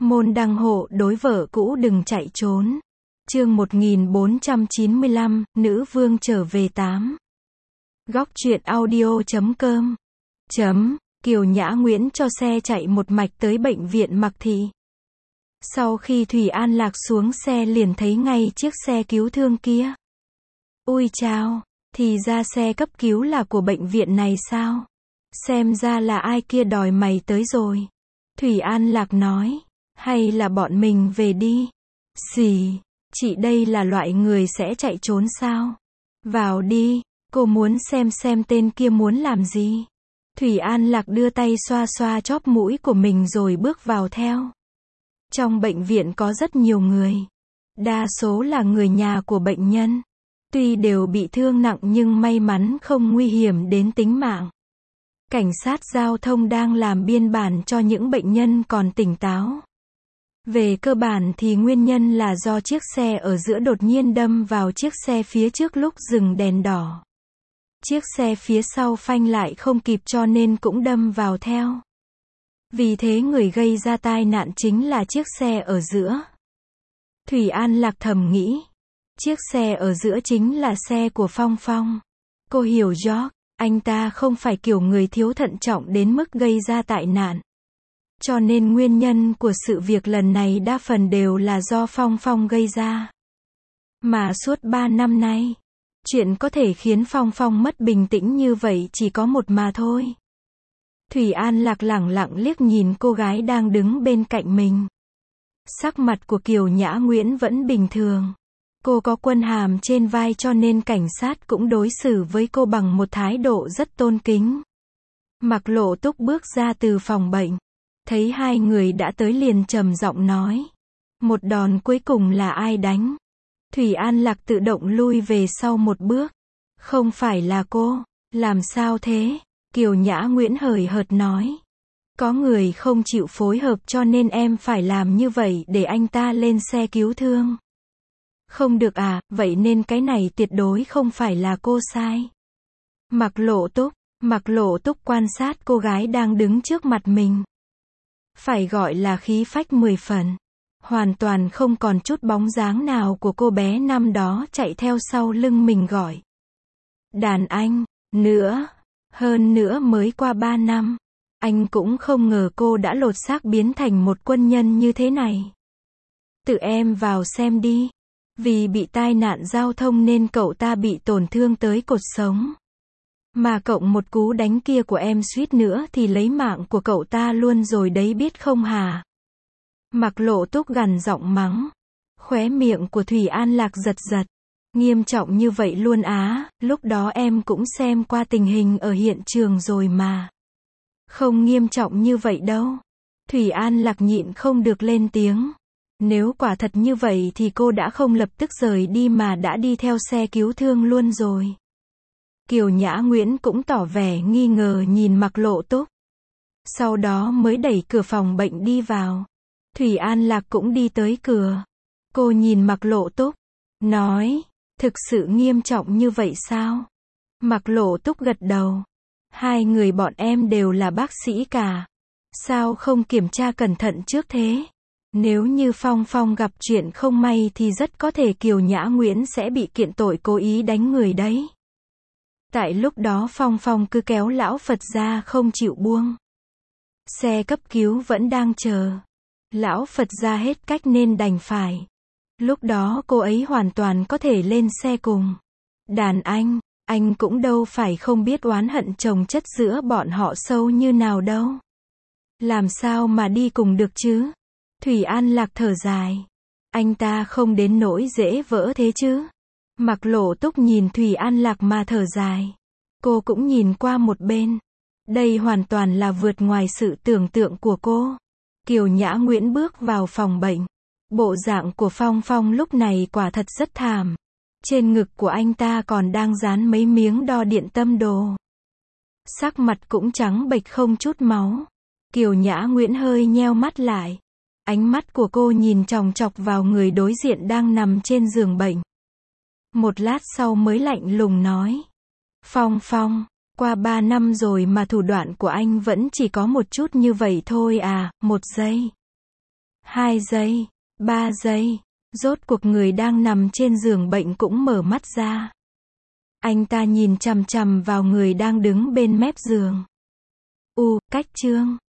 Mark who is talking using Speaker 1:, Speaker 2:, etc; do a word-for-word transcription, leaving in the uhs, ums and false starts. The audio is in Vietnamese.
Speaker 1: Môn đăng hộ đối vợ cũ đừng chạy trốn. Chương một nghìn bốn trăm chín mươi lăm, nữ vương trở về tám. Góc truyện audio chấm com. Chấm, Kiều Nhã Nguyễn cho xe chạy một mạch tới bệnh viện Mạc Thị. Sau khi Thủy An Lạc xuống xe liền thấy ngay chiếc xe cứu thương kia. Ui chao, thì ra xe cấp cứu là của bệnh viện này sao? Xem ra là ai kia đòi mày tới rồi. Thủy An Lạc nói, hay là bọn mình về đi? Gì? Chị đây là loại người sẽ chạy trốn sao? Vào đi, cô muốn xem xem tên kia muốn làm gì. Thủy An Lạc đưa tay xoa xoa chóp mũi của mình rồi bước vào theo. Trong bệnh viện có rất nhiều người. Đa số là người nhà của bệnh nhân. Tuy đều bị thương nặng nhưng may mắn không nguy hiểm đến tính mạng. Cảnh sát giao thông đang làm biên bản cho những bệnh nhân còn tỉnh táo. Về cơ bản thì nguyên nhân là do chiếc xe ở giữa đột nhiên đâm vào chiếc xe phía trước lúc dừng đèn đỏ. Chiếc xe phía sau phanh lại không kịp cho nên cũng đâm vào theo. Vì thế người gây ra tai nạn chính là chiếc xe ở giữa. Thủy An Lạc thầm nghĩ. Chiếc xe ở giữa chính là xe của Phong Phong. Cô hiểu George, anh ta không phải kiểu người thiếu thận trọng đến mức gây ra tai nạn. Cho nên nguyên nhân của sự việc lần này đa phần đều là do Phong Phong gây ra. Mà suốt ba năm nay, chuyện có thể khiến Phong Phong mất bình tĩnh như vậy chỉ có một mà thôi. Thủy An Lạc lẳng lặng liếc nhìn cô gái đang đứng bên cạnh mình. Sắc mặt của Kiều Nhã Nguyễn vẫn bình thường. Cô có quân hàm trên vai cho nên cảnh sát cũng đối xử với cô bằng một thái độ rất tôn kính. Mạc Lộ Túc bước ra từ phòng bệnh. Thấy hai người đã tới liền trầm giọng nói. Một đòn cuối cùng là ai đánh? Thủy An Lạc tự động lui về sau một bước. Không phải là cô. Làm sao thế? Kiều Nhã Nguyễn hời hợt nói. Có người không chịu phối hợp cho nên em phải làm như vậy để anh ta lên xe cứu thương. Không được à, vậy nên cái này tuyệt đối không phải là cô sai. Mạc Lộ Túc, Mạc Lộ Túc quan sát cô gái đang đứng trước mặt mình. Phải gọi là khí phách mười phần. Hoàn toàn không còn chút bóng dáng nào của cô bé năm đó chạy theo sau lưng mình gọi. Đàn anh, nữa, hơn nữa mới qua ba năm. Anh cũng không ngờ cô đã lột xác biến thành một quân nhân như thế này. Tự em vào xem đi. Vì bị tai nạn giao thông nên cậu ta bị tổn thương tới cột sống. Mà cộng một cú đánh kia của em suýt nữa thì lấy mạng của cậu ta luôn rồi đấy biết không hả? Mạc Lộ Túc gằn giọng mắng. Khóe miệng của Thủy An Lạc giật giật. Nghiêm trọng như vậy luôn á, lúc đó em cũng xem qua tình hình ở hiện trường rồi mà. Không nghiêm trọng như vậy đâu. Thủy An Lạc nhịn không được lên tiếng. Nếu quả thật như vậy thì cô đã không lập tức rời đi mà đã đi theo xe cứu thương luôn rồi. Kiều Nhã Nguyễn cũng tỏ vẻ nghi ngờ nhìn Mạc Lộ Túc. Sau đó mới đẩy cửa phòng bệnh đi vào. Thủy An Lạc cũng đi tới cửa. Cô nhìn Mạc Lộ Túc. Nói, thực sự nghiêm trọng như vậy sao? Mạc Lộ Túc gật đầu. Hai người bọn em đều là bác sĩ cả. Sao không kiểm tra cẩn thận trước thế? Nếu như Phong Phong gặp chuyện không may thì rất có thể Kiều Nhã Nguyễn sẽ bị kiện tội cố ý đánh người đấy. Tại lúc đó Phong Phong cứ kéo lão Phật ra không chịu buông. Xe cấp cứu vẫn đang chờ. Lão Phật ra hết cách nên đành phải. Lúc đó cô ấy hoàn toàn có thể lên xe cùng. Đàn anh, anh cũng đâu phải không biết oán hận chồng chất giữa bọn họ sâu như nào đâu. Làm sao mà đi cùng được chứ? Thủy An Lạc thở dài. Anh ta không đến nỗi dễ vỡ thế chứ? Mạc Lộ Túc nhìn Thủy An Lạc mà thở dài. Cô cũng nhìn qua một bên. Đây hoàn toàn là vượt ngoài sự tưởng tượng của cô. Kiều Nhã Nguyễn bước vào phòng bệnh. Bộ dạng của Phong Phong lúc này quả thật rất thảm. Trên ngực của anh ta còn đang dán mấy miếng đo điện tâm đồ. Sắc mặt cũng trắng bệch không chút máu. Kiều Nhã Nguyễn hơi nheo mắt lại. Ánh mắt của cô nhìn chòng chọc vào người đối diện đang nằm trên giường bệnh. Một lát sau mới lạnh lùng nói. Phong Phong, qua ba năm rồi mà thủ đoạn của anh vẫn chỉ có một chút như vậy thôi à, một giây. Hai giây, ba giây, rốt cuộc người đang nằm trên giường bệnh cũng mở mắt ra. Anh ta nhìn chằm chằm vào người đang đứng bên mép giường. U, cách chương.